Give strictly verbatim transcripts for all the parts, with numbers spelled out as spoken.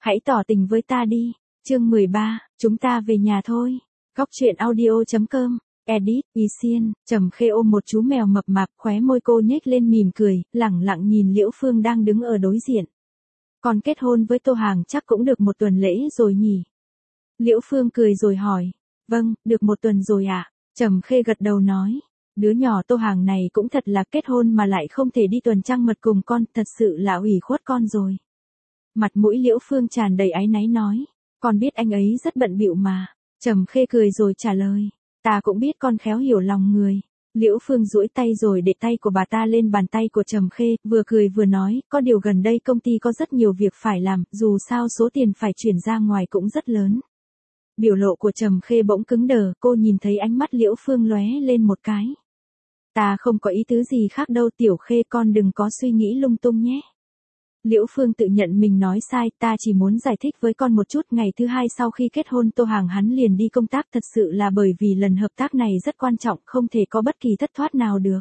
Hãy tỏ tình với ta đi. Chương mười ba, chúng ta về nhà thôi. Góc truyện audio chấm com. Edit, Y Xiên, Trầm Khê ôm một chú mèo mập mạp, khóe môi cô nhếch lên mỉm cười, lẳng lặng nhìn Liễu Phương đang đứng ở đối diện. Con kết hôn với Tô Hàng chắc cũng được một tuần lễ rồi nhỉ? Liễu Phương cười rồi hỏi. Vâng, được một tuần rồi ạ. À? Trầm Khê gật đầu nói. Đứa nhỏ Tô Hàng này cũng thật là kết hôn mà lại không thể đi tuần trăng mật cùng con, thật sự là ủy khuất con rồi. Mặt mũi Liễu Phương tràn đầy áy náy nói. Con biết anh ấy rất bận bịu mà. Trầm Khê cười rồi trả lời. Ta cũng biết con khéo hiểu lòng người. Liễu Phương duỗi tay rồi để tay của bà ta lên bàn tay của Trầm Khê, vừa cười vừa nói, có điều gần đây công ty có rất nhiều việc phải làm, dù sao số tiền phải chuyển ra ngoài cũng rất lớn. Biểu lộ của Trầm Khê bỗng cứng đờ, cô nhìn thấy ánh mắt Liễu Phương lóe lên một cái. Ta không có ý tứ gì khác đâu Tiểu Khê, con đừng có suy nghĩ lung tung nhé. Liễu Phương tự nhận mình nói sai, ta chỉ muốn giải thích với con một chút, ngày thứ hai sau khi kết hôn Tô Hàng hắn liền đi công tác, thật sự là bởi vì lần hợp tác này rất quan trọng, không thể có bất kỳ thất thoát nào được.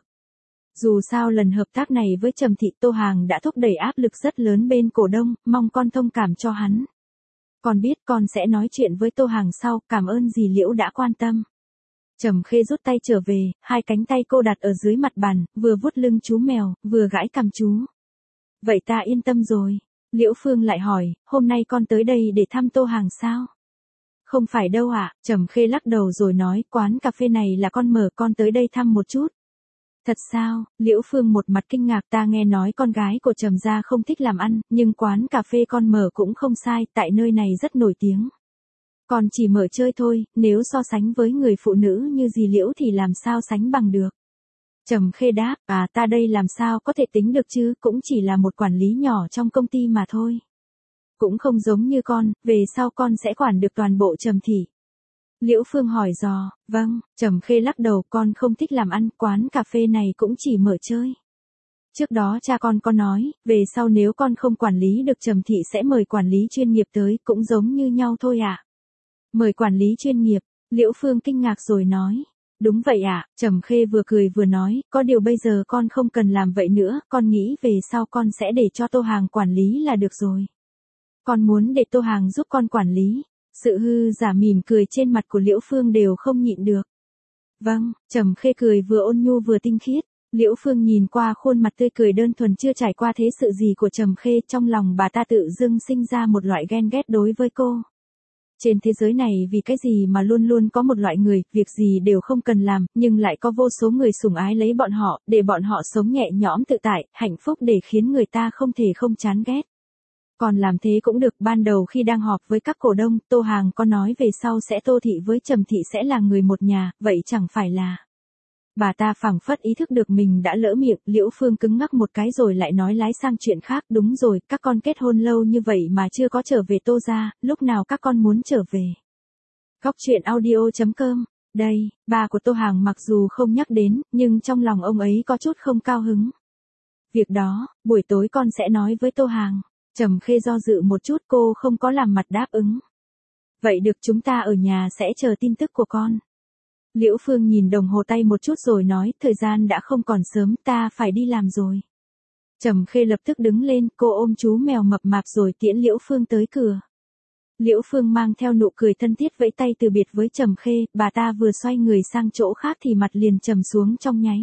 Dù sao lần hợp tác này với Trầm Thị Tô Hàng đã thúc đẩy áp lực rất lớn bên cổ đông, mong con thông cảm cho hắn. Con biết con sẽ nói chuyện với Tô Hàng sau, cảm ơn dì Liễu đã quan tâm. Trầm Khê rút tay trở về, hai cánh tay cô đặt ở dưới mặt bàn, vừa vuốt lưng chú mèo, vừa gãi cằm chú. Vậy ta yên tâm rồi. Liễu Phương lại hỏi, hôm nay con tới đây để thăm Tô Hàng sao? Không phải đâu ạ. À? Trầm Khê lắc đầu rồi nói, quán cà phê này là con mở, con tới đây thăm một chút. Thật sao? Liễu Phương một mặt kinh ngạc, ta nghe nói con gái của Trầm gia không thích làm ăn, nhưng quán cà phê con mở cũng không sai, tại nơi này rất nổi tiếng. Con chỉ mở chơi thôi, nếu so sánh với người phụ nữ như dì Liễu thì làm sao sánh bằng được. Trầm Khê đáp, à ta đây làm sao có thể tính được chứ, cũng chỉ là một quản lý nhỏ trong công ty mà thôi. Cũng không giống như con, về sau con sẽ quản được toàn bộ Trầm Thị. Liễu Phương hỏi dò, vâng, Trầm Khê lắc đầu, con không thích làm ăn, quán cà phê này cũng chỉ mở chơi. Trước đó cha con có nói, về sau nếu con không quản lý được Trầm Thị sẽ mời quản lý chuyên nghiệp tới, cũng giống như nhau thôi ạ. À? Mời quản lý chuyên nghiệp, Liễu Phương kinh ngạc rồi nói. Đúng vậy ạ, à, Trầm Khê vừa cười vừa nói, có điều bây giờ con không cần làm vậy nữa, con nghĩ về sau con sẽ để cho Tô Hàng quản lý là được rồi. Con muốn để Tô Hàng giúp con quản lý. Sự hư giả mỉm cười trên mặt của Liễu Phương đều không nhịn được. Vâng, Trầm Khê cười vừa ôn nhu vừa tinh khiết. Liễu Phương nhìn qua khuôn mặt tươi cười đơn thuần chưa trải qua thế sự gì của Trầm Khê, trong lòng bà ta tự dưng sinh ra một loại ghen ghét đối với cô. Trên thế giới này vì cái gì mà luôn luôn có một loại người, việc gì đều không cần làm, nhưng lại có vô số người sủng ái lấy bọn họ, để bọn họ sống nhẹ nhõm tự tại, hạnh phúc để khiến người ta không thể không chán ghét. Còn làm thế cũng được, ban đầu khi đang họp với các cổ đông, Tô Hàng có nói về sau sẽ Tô Thị với Trầm Thị sẽ là người một nhà, vậy chẳng phải là... Bà ta phảng phất ý thức được mình đã lỡ miệng, Liễu Phương cứng ngắc một cái rồi lại nói lái sang chuyện khác, đúng rồi, các con kết hôn lâu như vậy mà chưa có trở về Tô gia, lúc nào các con muốn trở về. Góc truyện audio chấm com, đây, ba của Tô Hàng mặc dù không nhắc đến, nhưng trong lòng ông ấy có chút không cao hứng. Việc đó, buổi tối con sẽ nói với Tô Hàng. Trầm Khê do dự một chút, cô không có làm mặt đáp ứng. Vậy được, chúng ta ở nhà sẽ chờ tin tức của con. Liễu Phương nhìn đồng hồ tay một chút rồi nói, thời gian đã không còn sớm, ta phải đi làm rồi. Trầm Khê lập tức đứng lên, cô ôm chú mèo mập mạp rồi tiễn Liễu Phương tới cửa. Liễu Phương mang theo nụ cười thân thiết vẫy tay từ biệt với Trầm Khê, bà ta vừa xoay người sang chỗ khác thì mặt liền trầm xuống trong nháy.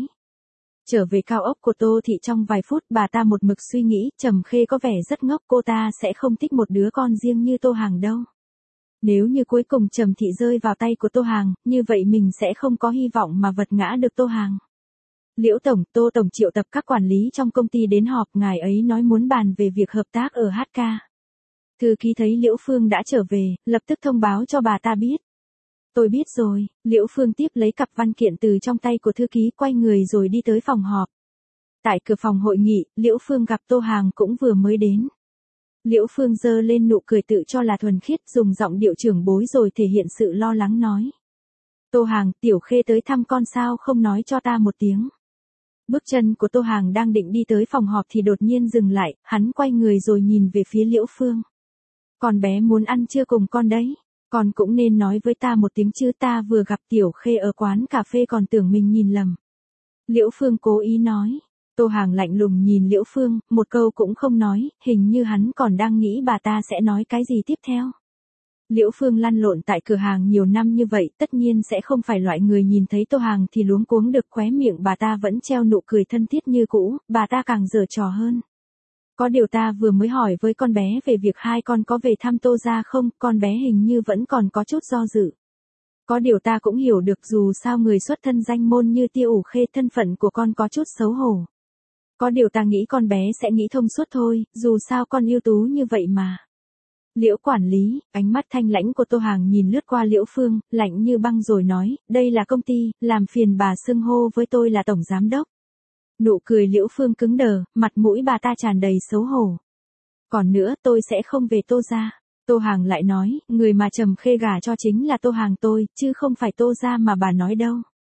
Trở về cao ốc của Tô Thị trong vài phút, bà ta một mực suy nghĩ, Trầm Khê có vẻ rất ngốc, cô ta sẽ không thích một đứa con riêng như Tô Hàng đâu. Nếu như cuối cùng Trầm Thị rơi vào tay của Tô Hàng, như vậy mình sẽ không có hy vọng mà vật ngã được Tô Hàng. Liễu Tổng, Tô Tổng triệu tập các quản lý trong công ty đến họp, ngài ấy nói muốn bàn về việc hợp tác ở hát ca. Thư ký thấy Liễu Phương đã trở về, lập tức thông báo cho bà ta biết. Tôi biết rồi, Liễu Phương tiếp lấy cặp văn kiện từ trong tay của thư ký, quay người rồi đi tới phòng họp. Tại cửa phòng hội nghị, Liễu Phương gặp Tô Hàng cũng vừa mới đến. Liễu Phương giơ lên nụ cười tự cho là thuần khiết, dùng giọng điệu trưởng bối rồi thể hiện sự lo lắng nói. Tô Hàng, Tiểu Khê tới thăm con sao không nói cho ta một tiếng. Bước chân của Tô Hàng đang định đi tới phòng họp thì đột nhiên dừng lại, hắn quay người rồi nhìn về phía Liễu Phương. Con bé muốn ăn trưa cùng con đấy. Con cũng nên nói với ta một tiếng chứ, ta vừa gặp Tiểu Khê ở quán cà phê còn tưởng mình nhìn lầm. Liễu Phương cố ý nói. Tô Hàng lạnh lùng nhìn Liễu Phương, một câu cũng không nói, hình như hắn còn đang nghĩ bà ta sẽ nói cái gì tiếp theo. Liễu Phương lăn lộn tại cửa hàng nhiều năm như vậy, tất nhiên sẽ không phải loại người nhìn thấy Tô Hàng thì luống cuống được, khóe miệng bà ta vẫn treo nụ cười thân thiết như cũ, bà ta càng giở trò hơn. Có điều ta vừa mới hỏi với con bé về việc hai con có về thăm Tô gia không, con bé hình như vẫn còn có chút do dự. Có điều ta cũng hiểu được, dù sao người xuất thân danh môn như Tiêu Ủ Khê, thân phận của con có chút xấu hổ. Có điều ta nghĩ con bé sẽ nghĩ thông suốt thôi, dù sao con ưu tú như vậy mà. Liễu quản lý, ánh mắt thanh lãnh của Tô Hàng nhìn lướt qua Liễu Phương, lạnh như băng rồi nói, đây là công ty, làm phiền bà xưng hô với tôi là tổng giám đốc. Nụ cười Liễu Phương cứng đờ, mặt mũi bà ta tràn đầy xấu hổ. Còn nữa, tôi sẽ không về Tô gia. Tô Hàng lại nói, người mà Trầm Khê gả cho chính là Tô Hàng tôi, chứ không phải Tô gia mà bà nói đâu.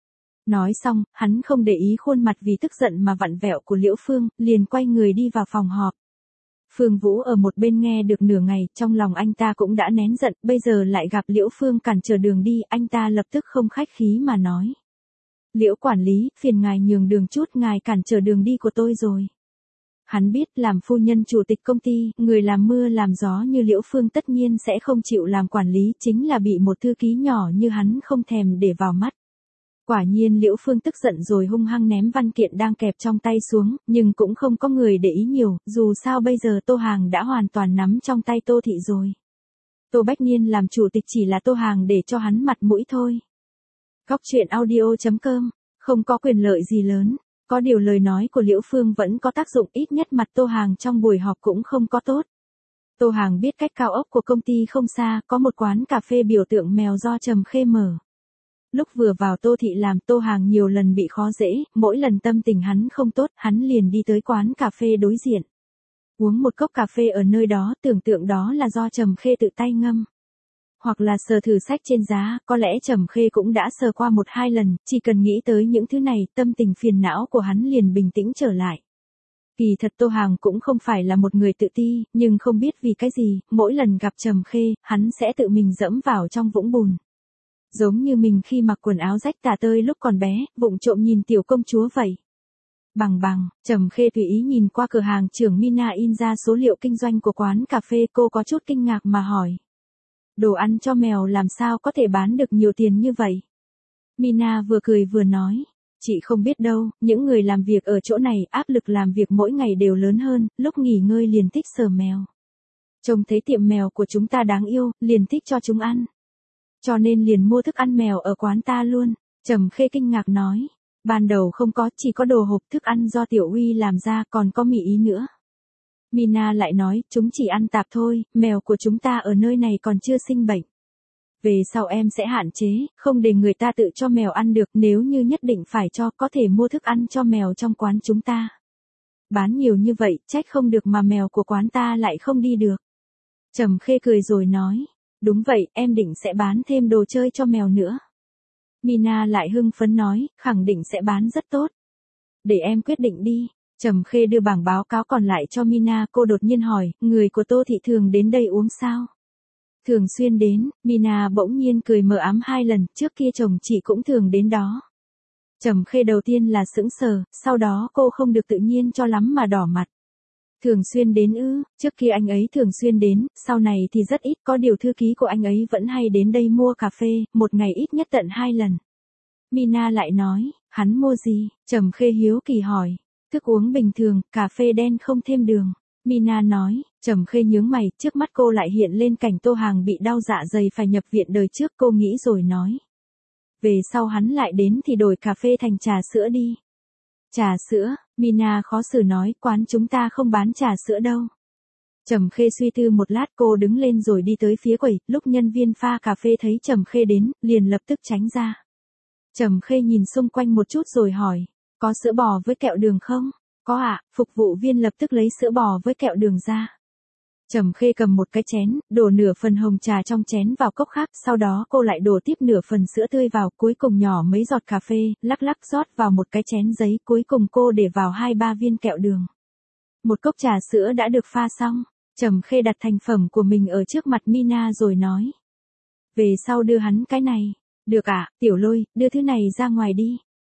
Nói xong, hắn không để ý khuôn mặt vì tức giận mà vặn vẹo của Liễu Phương, liền quay người đi vào phòng họp. Phương Vũ ở một bên nghe được nửa ngày, trong lòng anh ta cũng đã nén giận, bây giờ lại gặp Liễu Phương cản trở đường đi, anh ta lập tức không khách khí mà nói. Liễu quản lý, phiền ngài nhường đường chút, ngài cản trở đường đi của tôi rồi. Hắn biết làm phu nhân chủ tịch công ty, người làm mưa làm gió như Liễu Phương tất nhiên sẽ không chịu làm quản lý, chính là bị một thư ký nhỏ như hắn không thèm để vào mắt. Quả nhiên Liễu Phương tức giận rồi hung hăng ném văn kiện đang kẹp trong tay xuống, nhưng cũng không có người để ý nhiều, dù sao bây giờ Tô Hàng đã hoàn toàn nắm trong tay Tô Thị rồi. Tô Bách Niên làm chủ tịch chỉ là Tô Hàng để cho hắn mặt mũi thôi. Góc truyện audio chấm com, không có quyền lợi gì lớn, có điều lời nói của Liễu Phương vẫn có tác dụng, ít nhất mặt Tô Hàng trong buổi họp cũng không có tốt. Tô Hàng biết cách cao ốc của công ty không xa, có một quán cà phê biểu tượng mèo do Trầm Khê mở. Lúc vừa vào Tô Thị làm, Tô Hàng nhiều lần bị khó dễ, mỗi lần tâm tình hắn không tốt, hắn liền đi tới quán cà phê đối diện. Uống một cốc cà phê ở nơi đó, tưởng tượng đó là do Trầm Khê tự tay ngâm. Hoặc là sờ thử sách trên giá, có lẽ Trầm Khê cũng đã sờ qua một hai lần, chỉ cần nghĩ tới những thứ này, tâm tình phiền não của hắn liền bình tĩnh trở lại. Kỳ thật Tô Hàng cũng không phải là một người tự ti, nhưng không biết vì cái gì, mỗi lần gặp Trầm Khê, hắn sẽ tự mình dẫm vào trong vũng bùn. Giống như mình khi mặc quần áo rách tả tơi lúc còn bé, vụng trộm nhìn tiểu công chúa vậy. Bằng bằng, Trầm Khê tùy ý nhìn qua cửa hàng trưởng Mina in ra số liệu kinh doanh của quán cà phê, cô có chút kinh ngạc mà hỏi. Đồ ăn cho mèo làm sao có thể bán được nhiều tiền như vậy? Mina vừa cười vừa nói. Chị không biết đâu, những người làm việc ở chỗ này áp lực làm việc mỗi ngày đều lớn hơn, lúc nghỉ ngơi liền thích sờ mèo. Trông thấy tiệm mèo của chúng ta đáng yêu, liền thích cho chúng ăn. Cho nên liền mua thức ăn mèo ở quán ta luôn. Trầm Khê kinh ngạc nói. Ban đầu không có, chỉ có đồ hộp thức ăn do Tiểu Uy làm ra, còn có mì ý nữa. Mina lại nói, chúng chỉ ăn tạp thôi, mèo của chúng ta ở nơi này còn chưa sinh bệnh. Về sau em sẽ hạn chế, không để người ta tự cho mèo ăn được, nếu như nhất định phải cho, có thể mua thức ăn cho mèo trong quán chúng ta. Bán nhiều như vậy, trách không được mà mèo của quán ta lại không đi được. Trầm Khê cười rồi nói, đúng vậy, em định sẽ bán thêm đồ chơi cho mèo nữa. Mina lại hưng phấn nói, khẳng định sẽ bán rất tốt. Để em quyết định đi. Trầm Khê đưa bảng báo cáo còn lại cho Mina, cô đột nhiên hỏi, người của Tô Thị thường đến đây uống sao? Thường xuyên đến, Mina bỗng nhiên cười mờ ám hai lần, trước kia chồng chị cũng thường đến đó. Trầm Khê đầu tiên là sững sờ, sau đó cô không được tự nhiên cho lắm mà đỏ mặt. Thường xuyên đến ư, trước kia anh ấy thường xuyên đến, sau này thì rất ít, có điều thư ký của anh ấy vẫn hay đến đây mua cà phê, một ngày ít nhất tận hai lần. Mina lại nói, hắn mua gì? Trầm Khê hiếu kỳ hỏi. Thức uống bình thường, cà phê đen không thêm đường. Mina nói, Trầm Khê nhướng mày, trước mắt cô lại hiện lên cảnh Tô Hàng bị đau dạ dày phải nhập viện đời trước, cô nghĩ rồi nói. Về sau hắn lại đến thì đổi cà phê thành trà sữa đi. Trà sữa, Mina khó xử nói, quán chúng ta không bán trà sữa đâu. Trầm Khê suy tư một lát, cô đứng lên rồi đi tới phía quầy, lúc nhân viên pha cà phê thấy Trầm Khê đến, liền lập tức tránh ra. Trầm Khê nhìn xung quanh một chút rồi hỏi, có sữa bò với kẹo đường không? Có ạ, à, phục vụ viên lập tức lấy sữa bò với kẹo đường ra. Trầm Khê cầm một cái chén, đổ nửa phần hồng trà trong chén vào cốc khác, sau đó cô lại đổ tiếp nửa phần sữa tươi vào, cuối cùng nhỏ mấy giọt cà phê, lắc lắc rót vào một cái chén giấy, cuối cùng cô để vào hai ba viên kẹo đường. Một cốc trà sữa đã được pha xong, Trầm Khê đặt thành phẩm của mình ở trước mặt Mina rồi nói. Về sau đưa hắn cái này. Được ạ, à, Tiểu Lôi, đưa thứ này ra ngoài đi.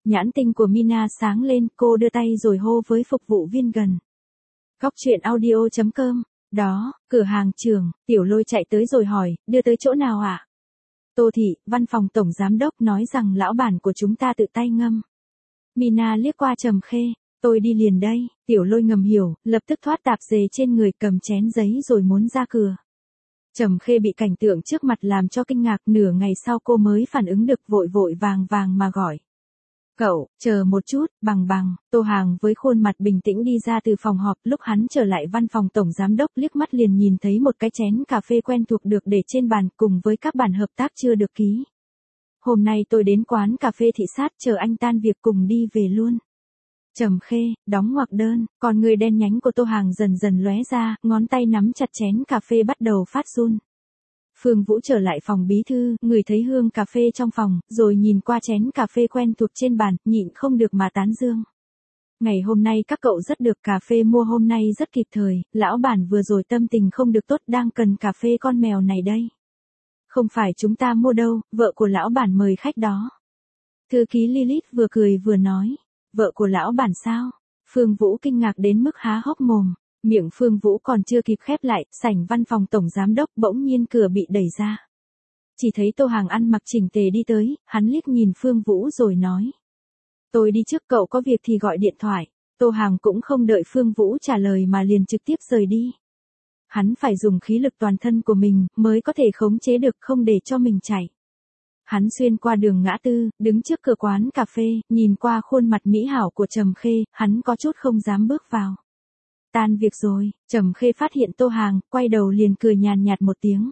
Nhãn tinh của Mina sáng lên, cô đưa tay rồi hô với phục vụ viên gần. Góc chuyện audio chấm com. Đó, cửa hàng trưởng, Tiểu Lôi chạy tới rồi hỏi, đưa tới chỗ nào ạ? À? Tô Thị, văn phòng tổng giám đốc nói rằng lão bản của chúng ta tự tay ngâm. Mina liếc qua Trầm Khê, tôi đi liền đây. Tiểu Lôi ngầm hiểu, lập tức thoát tạp dề trên người, cầm chén giấy rồi muốn ra cửa. Trầm Khê bị cảnh tượng trước mặt làm cho kinh ngạc, nửa ngày sau cô mới phản ứng được, vội vội vàng vàng mà gọi. Cậu, chờ một chút, bằng bằng. Tô Hàng với khuôn mặt bình tĩnh đi ra từ phòng họp, lúc hắn trở lại văn phòng tổng giám đốc liếc mắt liền nhìn thấy một cái chén cà phê quen thuộc được để trên bàn cùng với các bản hợp tác chưa được ký. Hôm nay tôi đến quán cà phê thị sát, chờ anh tan việc cùng đi về luôn. Trầm Khê, đóng ngoặc đơn, còn người đen nhánh của Tô Hàng dần dần lóe ra, ngón tay nắm chặt chén cà phê bắt đầu phát run. Phương Vũ trở lại phòng bí thư, ngửi thấy hương cà phê trong phòng, rồi nhìn qua chén cà phê quen thuộc trên bàn, nhịn không được mà tán dương. Ngày hôm nay các cậu rất được, cà phê mua hôm nay rất kịp thời, lão bản vừa rồi tâm tình không được tốt, đang cần cà phê con mèo này đây. Không phải chúng ta mua đâu, vợ của lão bản mời khách đó. Thư ký Lilith vừa cười vừa nói, vợ của lão bản sao? Phương Vũ kinh ngạc đến mức há hốc mồm. Miệng Phương Vũ còn chưa kịp khép lại, sảnh văn phòng tổng giám đốc bỗng nhiên cửa bị đẩy ra. Chỉ thấy Tô Hàng ăn mặc chỉnh tề đi tới, hắn liếc nhìn Phương Vũ rồi nói. Tôi đi trước, cậu có việc thì gọi điện thoại. Tô Hàng cũng không đợi Phương Vũ trả lời mà liền trực tiếp rời đi. Hắn phải dùng khí lực toàn thân của mình mới có thể khống chế được, không để cho mình chạy. Hắn xuyên qua đường ngã tư, đứng trước cửa quán cà phê, nhìn qua khuôn mặt mỹ hảo của Trầm Khê, hắn có chút không dám bước vào. Tan việc rồi, Trầm Khê phát hiện Tô Hàng, quay đầu liền cười nhàn nhạt một tiếng.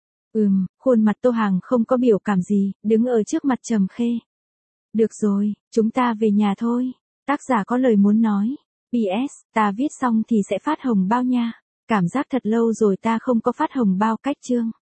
Ừm, khuôn mặt Tô Hàng không có biểu cảm gì, đứng ở trước mặt Trầm Khê. Được rồi, chúng ta về nhà thôi. Tác giả có lời muốn nói. pê ét, ta viết xong thì sẽ phát hồng bao nha. Cảm giác thật lâu rồi ta không có phát hồng bao cách chương.